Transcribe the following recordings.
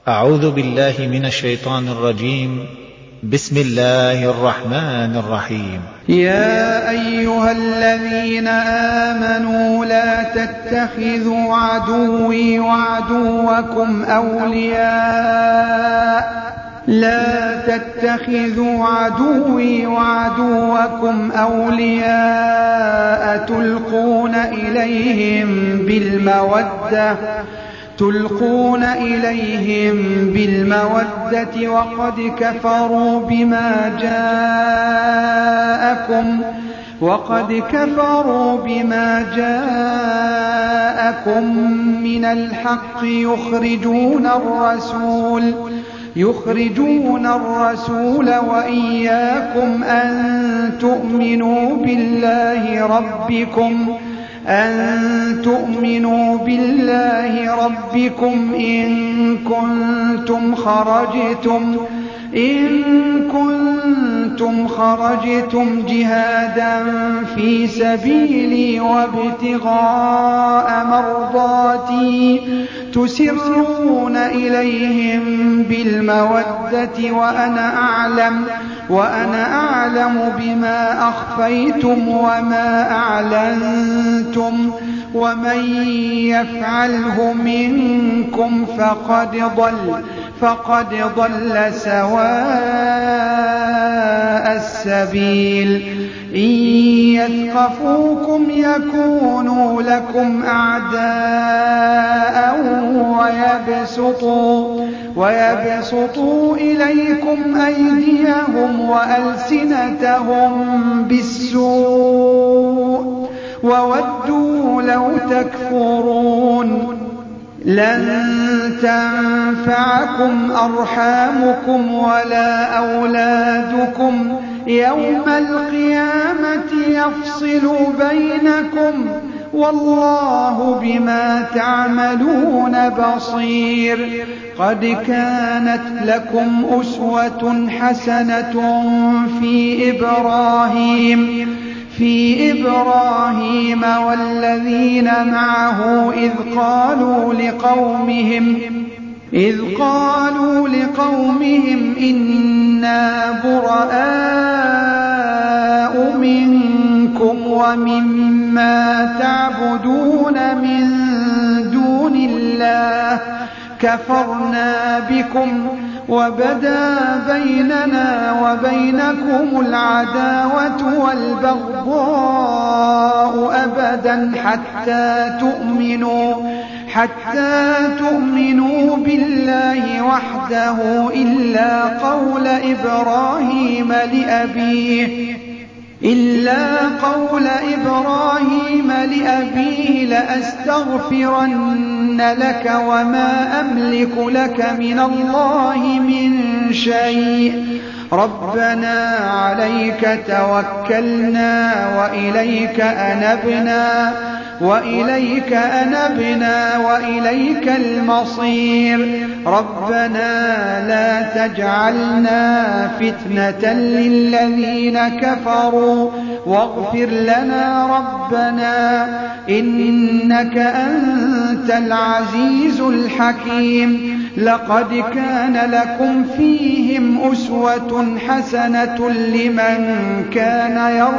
أعوذ بالله من الشيطان الرجيم. بسم الله الرحمن الرحيم. يا أيها الذين آمنوا لا تتخذوا عدوي وعدوكم أولياء تلقون إليهم بالمودة وقد كفروا بما جاءكم من الحق يخرجون الرسول وإياكم أن تؤمنوا بالله ربكم إن كنتم خرجتم جهادا في سبيلي وابتغاء مرضاتي تسرون إليهم بالمودة وأنا أعلم بما أخفيتم وما أعلنتم ومن يفعله منكم فقد ضل سواء السبيل. إن يثقفوكم يكونوا لكم أعداء ويبسطوا إليكم أيديهم وألسنتهم بالسوء وودوا لو تكفرون. لن تنفعكم أرحامكم ولا أولادكم يوم القيامة يفصل بينكم والله بما تعملون بصير. قد كانت لكم أسوة حسنة في إبراهيم والذين معه إذ قالوا لقومهم إنا براء منكم ومما تعبدون من دون الله كفرنا بكم وبدا بيننا وبينكم العداوة والبغضاء أبدا حتى تؤمنوا بالله وحده إلا قول إبراهيم لأبيه لأستغفرن لك وما أملك لك من الله من شيء. ربنا عليك توكلنا وإليك أنبنا وإليك المصير. ربنا لا تجعلنا فتنة للذين كفروا واغفر لنا ربنا إنك أنت العزيز الحكيم. لقد كان لكم فيهم أسوة حسنة لمن كان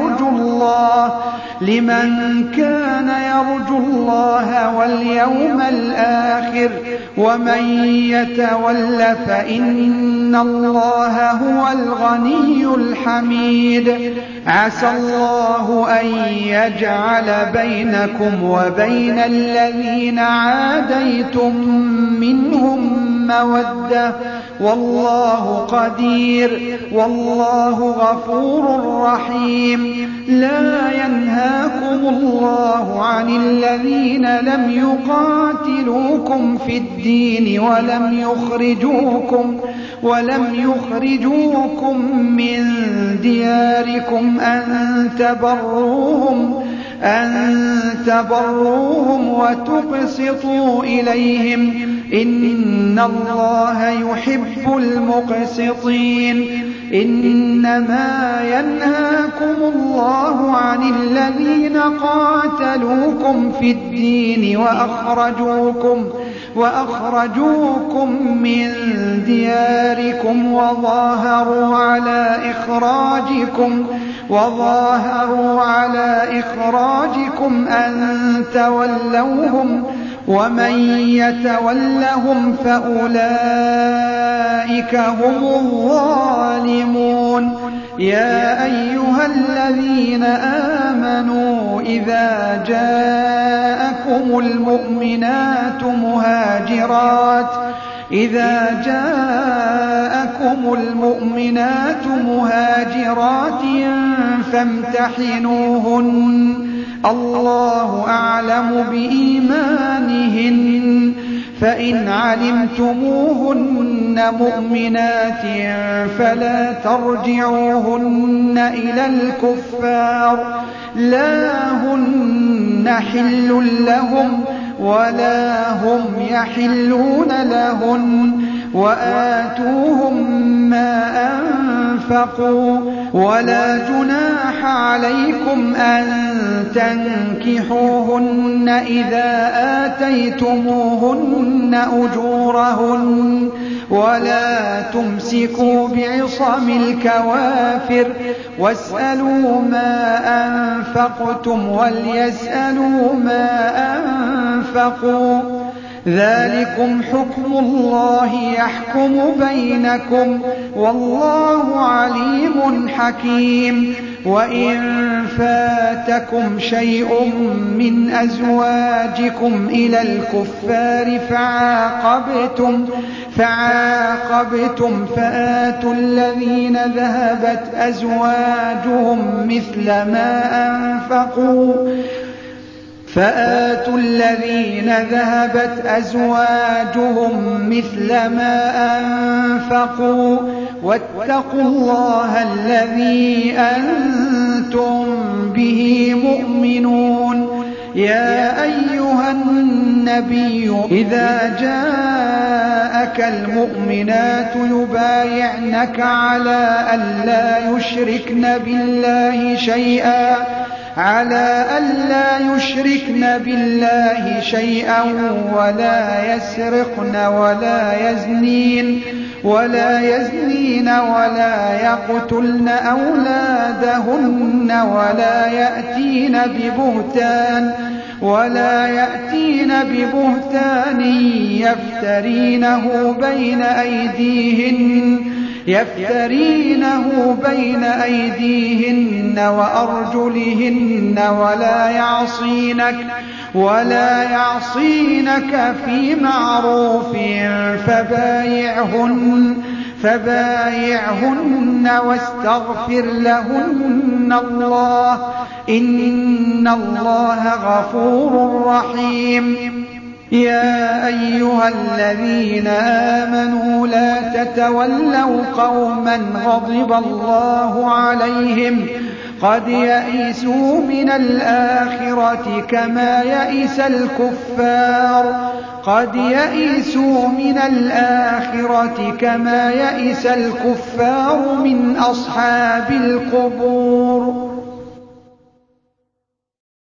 يرجو الله واليوم الآخر ومن يتول فإن الله هو الغني الحميد. عسى الله أن يجعل بينكم وبين الذين عاديتم منهم مودة والله قدير والله غفور رحيم. لا ينهاكم الله عن الذين لم يقاتلوكم في الدين ولم يخرجوكم من دياركم أن تبروهم وتقسطوا إليهم إن الله يحب المقسطين. إنما ينهاكم الله عن الذين قاتلوكم في الدين وأخرجوكم من دياركم وظاهروا على إخراجكم أن تولوهم ومن يتولهم فأولئك هم الظالمون يا أيها الذين آمنوا إذا جاءكم المؤمنات مهاجرات فامتحنوهن الله أعلم بإيمانهن فإن علمتموهن مؤمنات فلا ترجعوهن إلى الكفار لا هن حل لهم ولا هم يحلون لهن وآتوهم ما أنفقوا ولا جناح عليكم أن تنكحوهن إذا آتيتموهن أجورهن ولا تمسكوا بعصم الكوافر واسألوا ما أنفقتم وليسألوا ما أنفقوا ذلكم حكم الله يحكم بينكم والله عليم حكيم وإن فاتكم شيء من أزواجكم إلى الكفار فعاقبتم فآتوا الذين ذهبت أزواجهم مثل ما أنفقوا واتقوا الله الذي أنتم به مؤمنون يا أيها النبي إذا جاءك المؤمنات يبايعنك على ألا يشركن بالله شيئا ولا يسرقن ولا يزنين ولا يقتلن أولادهن ولا يأتين ببهتان يفترينه بين أيديهن وأرجلهن ولا يعصينك في معروف فبايعهن واستغفر لهن الله إن الله غفور رحيم يا أيها الذين آمنوا لا تتولوا قوما غضب الله عليهم قد يئسوا من الآخرة كما يئس الكفار من أصحاب القبور